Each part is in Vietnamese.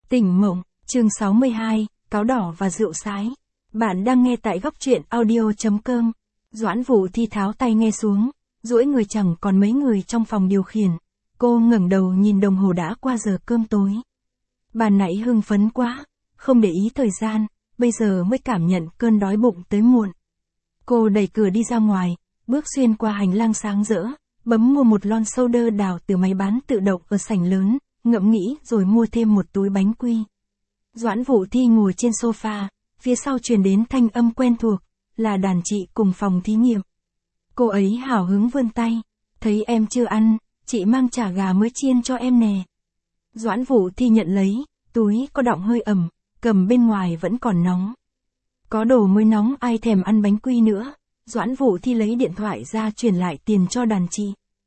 Tỉnh mộng, chương 62, cáo đỏ và rượu sái. Bạn đang nghe tại góc truyện audio.com. Doãn Vũ Thi tháo tay nghe xuống, duỗi người chẳng còn mấy người trong phòng điều khiển. Cô ngẩng đầu nhìn đồng hồ đã qua giờ cơm tối. Ban nãy hưng phấn quá, không để ý thời gian, bây giờ mới cảm nhận cơn đói bụng tới muộn. Cô đẩy cửa đi ra ngoài, bước xuyên qua hành lang sáng rỡ, bấm mua một lon soda đào từ máy bán tự động ở sảnh lớn, ngẫm nghĩ rồi mua thêm một túi bánh quy. Doãn Vũ Thi ngồi trên sofa, phía sau truyền đến thanh âm quen thuộc, là đàn chị cùng phòng thí nghiệm. Cô ấy hào hứng vươn tay, thấy em chưa ăn, chị mang chả gà mới chiên cho em nè. Doãn Vũ Thi nhận lấy, túi có đọng hơi ẩm, cầm bên ngoài vẫn còn nóng. Có đồ mới nóng ai thèm ăn bánh quy nữa. Doãn Vũ Thi lấy điện thoại ra chuyển lại tiền cho đàn chị.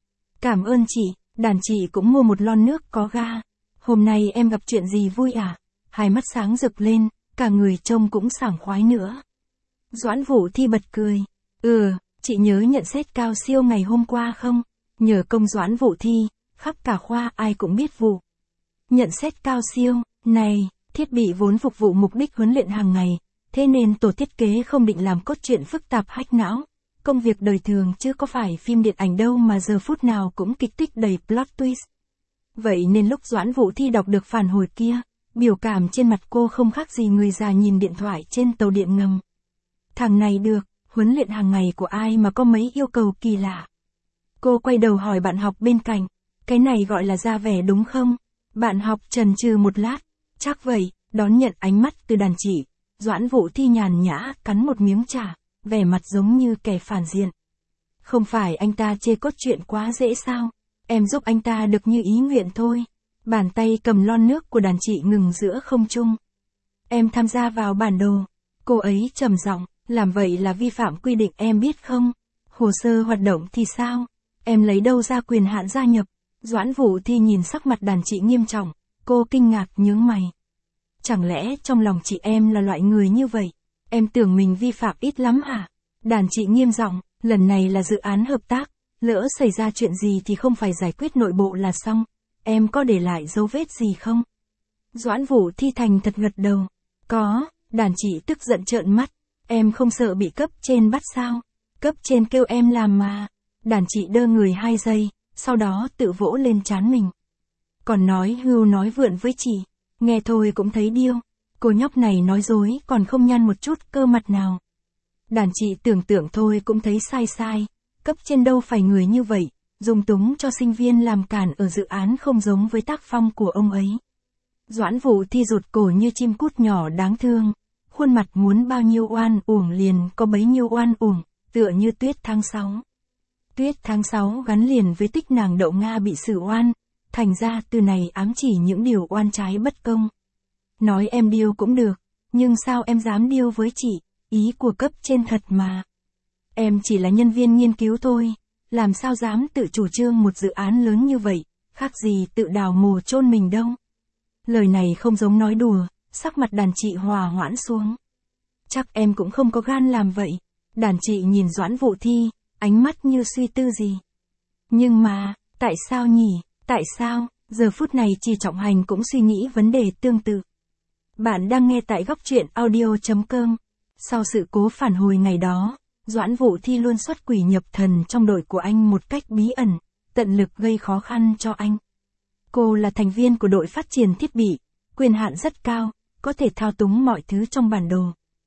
Cảm ơn chị, đàn chị cũng mua một lon nước có ga. Hôm nay em gặp chuyện gì vui à? Hai mắt sáng rực lên, cả người trông cũng sảng khoái nữa. Doãn Vũ Thi bật cười. Chị nhớ nhận xét cao siêu ngày hôm qua không? Nhờ công Doãn Vũ Thi, khắp cả khoa ai cũng biết vụ. Nhận xét cao siêu, này, thiết bị vốn phục vụ mục đích huấn luyện hàng ngày. Thế nên tổ thiết kế không định làm cốt truyện phức tạp hack não. Công việc đời thường chứ có phải phim điện ảnh đâu mà giờ phút nào cũng kịch tích đầy plot twist. Vậy nên lúc Doãn Vũ Thi đọc được phản hồi kia, biểu cảm trên mặt cô không khác gì người già nhìn điện thoại trên tàu điện ngầm. Thằng này được, huấn luyện hàng ngày của ai mà có mấy yêu cầu kỳ lạ. Cô quay đầu hỏi bạn học bên cạnh, cái này gọi là ra vẻ đúng không? Bạn học chần chừ một lát, chắc vậy, đón nhận ánh mắt từ đàn chị. Doãn Vũ Thi nhàn nhã cắn một miếng chả, vẻ mặt giống như kẻ phản diện. Không phải anh ta chê cốt truyện quá dễ sao? Em giúp anh ta được như ý nguyện thôi. Bàn tay cầm lon nước của đàn chị ngừng giữa không trung. Em tham gia vào bản đồ. Cô ấy trầm giọng, làm vậy là vi phạm quy định em biết không? Hồ sơ hoạt động thì sao? Em lấy đâu ra quyền hạn gia nhập? Doãn Vũ Thi nhìn sắc mặt đàn chị nghiêm trọng, cô kinh ngạc nhướng mày. Chẳng lẽ trong lòng chị em là loại người như vậy? Em tưởng mình vi phạm ít lắm hả? Đàn chị nghiêm giọng, lần này là dự án hợp tác, lỡ xảy ra chuyện gì thì không phải giải quyết nội bộ là xong. Em có để lại dấu vết gì không? Doãn Vũ Thi thành thật gật đầu. Có, đàn chị tức giận trợn mắt. Em không sợ bị cấp trên bắt sao? Cấp trên kêu em làm mà. Đàn chị đơ người 2 giây, sau đó tự vỗ lên trán mình. Còn nói hưu nói vượn với chị. Nghe thôi cũng thấy điêu, cô nhóc này nói dối còn không nhăn một chút cơ mặt nào. Đàn chị tưởng tượng thôi cũng thấy sai, cấp trên đâu phải người như vậy, dùng túng cho sinh viên làm cản ở dự án không giống với tác phong của ông ấy. Doãn Vũ Thi rụt cổ như chim cút nhỏ đáng thương, khuôn mặt muốn bao nhiêu oan uổng liền có bấy nhiêu oan uổng, tựa như tuyết tháng 6. Tuyết tháng 6 gắn liền với tích nàng Đậu Nga bị xử oan. Thành ra từ này ám chỉ những điều oan trái bất công. Nói em điêu cũng được, nhưng sao em dám điêu với chị, ý của cấp trên thật mà. Em chỉ là nhân viên nghiên cứu thôi, làm sao dám tự chủ trương một dự án lớn như vậy, khác gì tự đào mồ chôn mình đâu. Lời này không giống nói đùa, sắc mặt đàn chị hòa hoãn xuống. Chắc em cũng không có gan làm vậy. Đàn chị nhìn Doãn Vũ Thi, ánh mắt như suy tư gì. Nhưng mà, tại sao nhỉ? Tại sao, giờ phút này Trì Trọng Hành cũng suy nghĩ vấn đề tương tự. Bạn đang nghe tại góc truyện audio.com. Sau sự cố phản hồi ngày đó, Doãn Vũ Thi luôn xuất quỷ nhập thần trong đội của anh một cách bí ẩn, tận lực gây khó khăn cho anh. Cô là thành viên của đội phát triển thiết bị, quyền hạn rất cao, có thể thao túng mọi thứ trong bản đồ.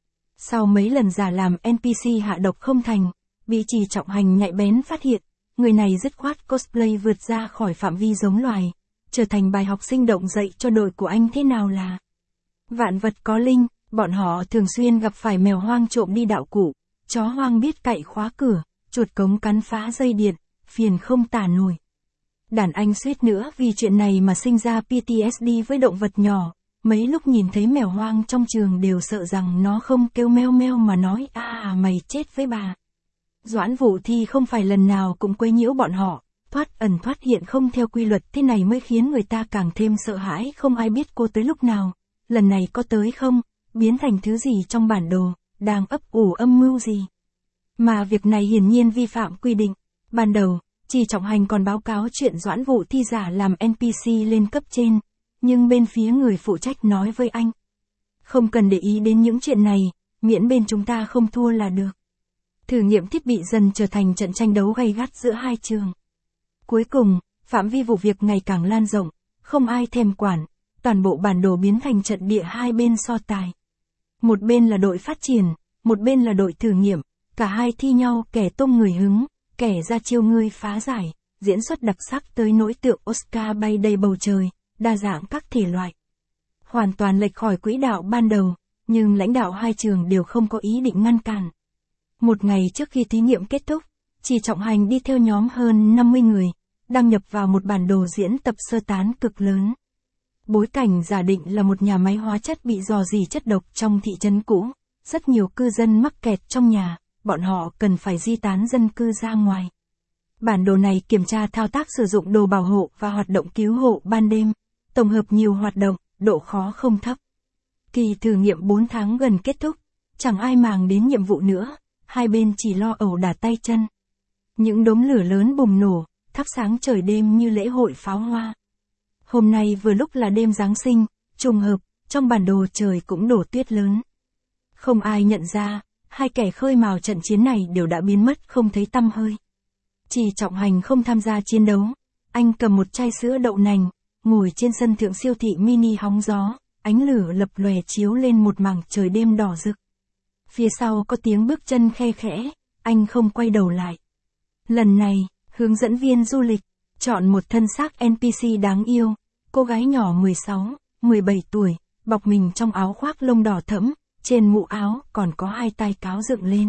Sau mấy lần giả làm NPC hạ độc không thành, bị Trì Trọng Hành nhạy bén phát hiện. Người này dứt khoát cosplay vượt ra khỏi phạm vi giống loài, trở thành bài học sinh động dạy cho đội của anh thế nào là vạn vật có linh. Bọn họ thường xuyên gặp phải mèo hoang trộm đi đạo cụ, chó hoang biết cậy khóa cửa, chuột cống cắn phá dây điện, phiền không tả nổi. Đàn anh suýt nữa vì chuyện này mà sinh ra PTSD với động vật nhỏ, mấy lúc nhìn thấy mèo hoang trong trường đều sợ rằng nó không kêu meo meo mà nói mày chết với bà. Doãn Vũ Thi không phải lần nào cũng quấy nhiễu bọn họ, thoát ẩn thoát hiện không theo quy luật thế này mới khiến người ta càng thêm sợ hãi không ai biết cô tới lúc nào, lần này có tới không, biến thành thứ gì trong bản đồ, đang ấp ủ âm mưu gì. Mà việc này hiển nhiên vi phạm quy định. Ban đầu, Trì Trọng Hành còn báo cáo chuyện Doãn Vũ Thi giả làm NPC lên cấp trên, Nhưng bên phía người phụ trách nói với anh. Không cần để ý đến những chuyện này, miễn bên chúng ta không thua là được. Thử nghiệm thiết bị dần trở thành trận tranh đấu gay gắt giữa hai trường. Cuối cùng, phạm vi vụ việc ngày càng lan rộng, không ai thèm quản, toàn bộ bản đồ biến thành trận địa hai bên so tài. Một bên là đội phát triển, một bên là đội thử nghiệm, cả hai thi nhau kẻ tung người hứng, kẻ ra chiêu ngươi phá giải, diễn xuất đặc sắc tới nỗi tượng Oscar bay đầy bầu trời, đa dạng các thể loại. Hoàn toàn lệch khỏi quỹ đạo ban đầu, nhưng lãnh đạo hai trường đều không có ý định ngăn cản. Một ngày trước khi thí nghiệm kết thúc, Trì Trọng Hành đi theo nhóm hơn 50 người, đăng nhập vào một bản đồ diễn tập sơ tán cực lớn. Bối cảnh giả định là một nhà máy hóa chất bị rò rỉ chất độc trong thị trấn cũ, rất nhiều cư dân mắc kẹt trong nhà, bọn họ cần phải di tán dân cư ra ngoài. Bản đồ này kiểm tra thao tác sử dụng đồ bảo hộ và hoạt động cứu hộ ban đêm, tổng hợp nhiều hoạt động, độ khó không thấp. Kỳ thử nghiệm 4 tháng gần kết thúc, chẳng ai màng đến nhiệm vụ nữa, hai bên chỉ lo ẩu đả tay chân. Những đốm lửa lớn bùng nổ, thắp sáng trời đêm như lễ hội pháo hoa. Hôm nay vừa lúc là đêm Giáng sinh, trùng hợp, trong bản đồ trời cũng đổ tuyết lớn. Không ai nhận ra, hai kẻ khơi mào trận chiến này đều đã biến mất không thấy tăm hơi. Trì Trọng Hành không tham gia chiến đấu, anh cầm một chai sữa đậu nành, ngồi trên sân thượng siêu thị mini hóng gió, ánh lửa lập lòe chiếu lên một mảng trời đêm đỏ rực. Phía sau có tiếng bước chân khe khẽ, anh không quay đầu lại. Lần này, hướng dẫn viên du lịch, chọn một thân xác NPC đáng yêu, cô gái nhỏ 16, 17 tuổi, bọc mình trong áo khoác lông đỏ thẫm, trên mũ áo còn có hai tay cáo dựng lên.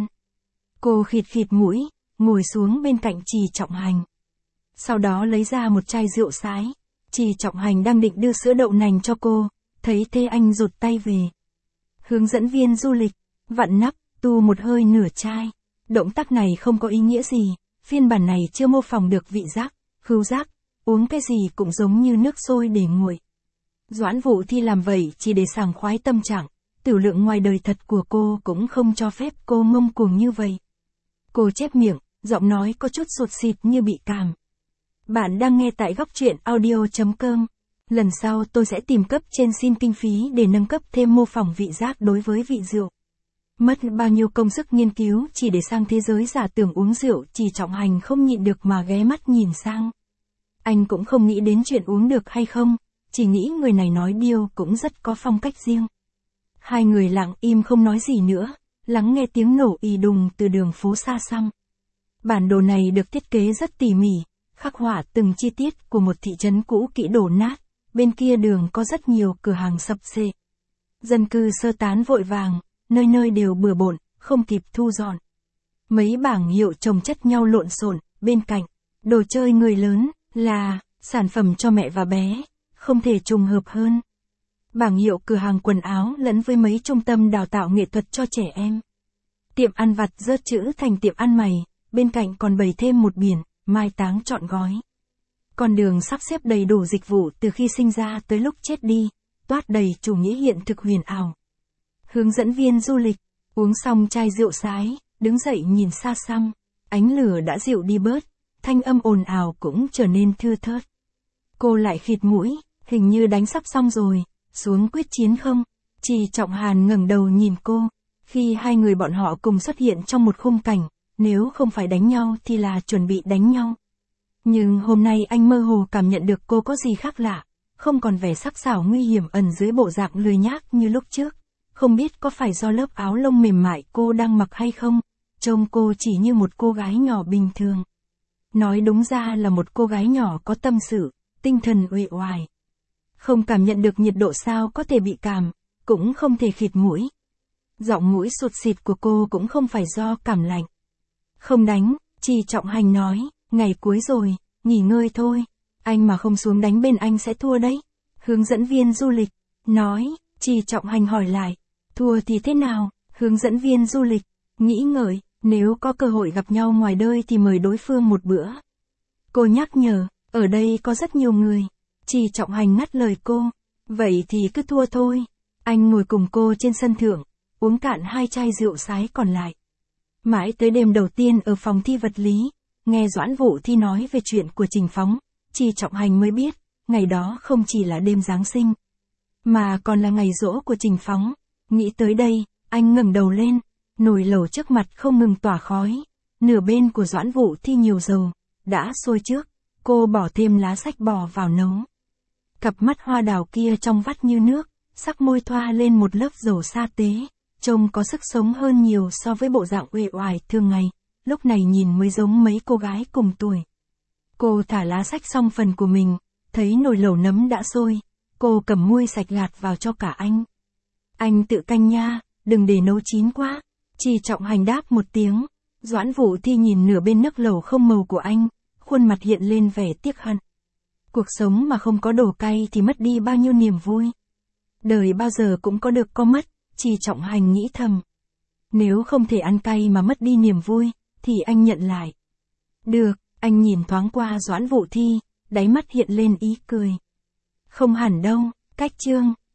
Cô khịt khịt mũi, ngồi xuống bên cạnh Trì Trọng Hành. Sau đó lấy ra một chai rượu sái. Trì Trọng Hành đang định đưa sữa đậu nành cho cô, thấy thế anh rụt tay về. Hướng dẫn viên du lịch, vặn nắp, tu một hơi nửa chai. Động tác này không có ý nghĩa gì, phiên bản này chưa mô phỏng được vị giác, khứu giác, uống cái gì cũng giống như nước sôi để nguội. Doãn Vũ Thi làm vậy chỉ để sảng khoái tâm trạng, tiểu lượng ngoài đời thật của cô cũng không cho phép cô ngông cuồng như vậy. Cô chép miệng, giọng nói có chút sụt xịt như bị cảm. Bạn đang nghe tại góc truyện audio.com. Lần sau tôi sẽ tìm cấp trên xin kinh phí để nâng cấp thêm mô phỏng vị giác đối với vị rượu. Mất bao nhiêu công sức nghiên cứu chỉ để sang thế giới giả tưởng uống rượu, Trì Trọng Hành không nhịn được mà ghé mắt nhìn sang. Anh cũng không nghĩ đến chuyện uống được hay không, chỉ nghĩ người này nói điêu cũng rất có phong cách riêng. Hai người lặng im không nói gì nữa, lắng nghe tiếng nổ ì đùng từ đường phố xa xăm. Bản đồ này được thiết kế rất tỉ mỉ, khắc họa từng chi tiết của một thị trấn cũ kỹ đổ nát, bên kia đường có rất nhiều cửa hàng sập xệ. Dân cư sơ tán vội vàng, nơi nơi đều bừa bộn, không kịp thu dọn. Mấy bảng hiệu chồng chất nhau lộn xộn, bên cạnh, đồ chơi người lớn, là, sản phẩm cho mẹ và bé, không thể trùng hợp hơn. Bảng hiệu cửa hàng quần áo lẫn với mấy trung tâm đào tạo nghệ thuật cho trẻ em. Tiệm ăn vặt rớt chữ thành tiệm ăn mày, bên cạnh còn bày thêm một biển, mai táng trọn gói. Con đường sắp xếp đầy đủ dịch vụ từ khi sinh ra tới lúc chết đi, toát đầy chủ nghĩa hiện thực huyền ảo. Hướng dẫn viên du lịch, uống xong chai rượu sái, đứng dậy nhìn xa xăm, ánh lửa đã dịu đi bớt, thanh âm ồn ào cũng trở nên thưa thớt. Cô lại khịt mũi, hình như đánh sắp xong rồi, xuống quyết chiến không? Trì Trọng Hàn ngẩng đầu nhìn cô, khi hai người bọn họ cùng xuất hiện trong một khung cảnh, nếu không phải đánh nhau thì là chuẩn bị đánh nhau. Nhưng hôm nay anh mơ hồ cảm nhận được cô có gì khác lạ, không còn vẻ sắc sảo nguy hiểm ẩn dưới bộ dạng lười nhác như lúc trước. Không biết có phải do lớp áo lông mềm mại cô đang mặc hay không, trông cô chỉ như một cô gái nhỏ bình thường. Nói đúng ra là một cô gái nhỏ có tâm sự, tinh thần uể oải. Không cảm nhận được nhiệt độ sao có thể bị cảm, cũng không thể khịt mũi. Giọng mũi sụt xịt của cô cũng không phải do cảm lạnh. Không đánh, Trì Trọng Hành nói, ngày cuối rồi, nghỉ ngơi thôi. Anh mà không xuống đánh bên anh sẽ thua đấy. Hướng dẫn viên du lịch, nói, Trì Trọng Hành hỏi lại, thua thì thế nào? Hướng dẫn viên du lịch, nghĩ ngợi, nếu có cơ hội gặp nhau ngoài đời thì mời đối phương một bữa. Cô nhắc nhở, ở đây có rất nhiều người. Trì Trọng Hành ngắt lời cô, vậy thì cứ thua thôi. Anh ngồi cùng cô trên sân thượng, uống cạn hai chai rượu sái còn lại. Mãi tới đêm đầu tiên ở phòng thi vật lý, nghe Doãn Vũ Thi nói về chuyện của Trình Phóng, Trì Trọng Hành mới biết, ngày đó không chỉ là đêm Giáng sinh, mà còn là ngày giỗ của Trình Phóng. Nghĩ tới đây, anh ngẩng đầu lên, nồi lẩu trước mặt không ngừng tỏa khói, nửa bên của Doãn Vũ Thi nhiều dầu, đã sôi trước, cô bỏ thêm lá sách bò vào nấu. Cặp mắt hoa đào kia trong vắt như nước, sắc môi thoa lên một lớp dầu sa tế, trông có sức sống hơn nhiều so với bộ dạng uể oải thường ngày, lúc này nhìn mới giống mấy cô gái cùng tuổi. Cô thả lá sách xong phần của mình, thấy nồi lẩu nấm đã sôi, cô cầm muôi sạch gạt vào cho cả anh. Anh tự canh nha, đừng để nấu chín quá. Chỉ Trọng Hành đáp một tiếng. Doãn Vũ Thi nhìn nửa bên nước lẩu không màu của anh, khuôn mặt hiện lên vẻ tiếc hận. Cuộc sống mà không có đồ cay thì mất đi bao nhiêu niềm vui. Đời bao giờ cũng có được có mất, Chỉ Trọng Hành nghĩ thầm. Nếu không thể ăn cay mà mất đi niềm vui, thì anh nhận lại. Được, anh nhìn thoáng qua Doãn Vũ Thi, đáy mắt hiện lên ý cười. Không hẳn đâu, cách chương.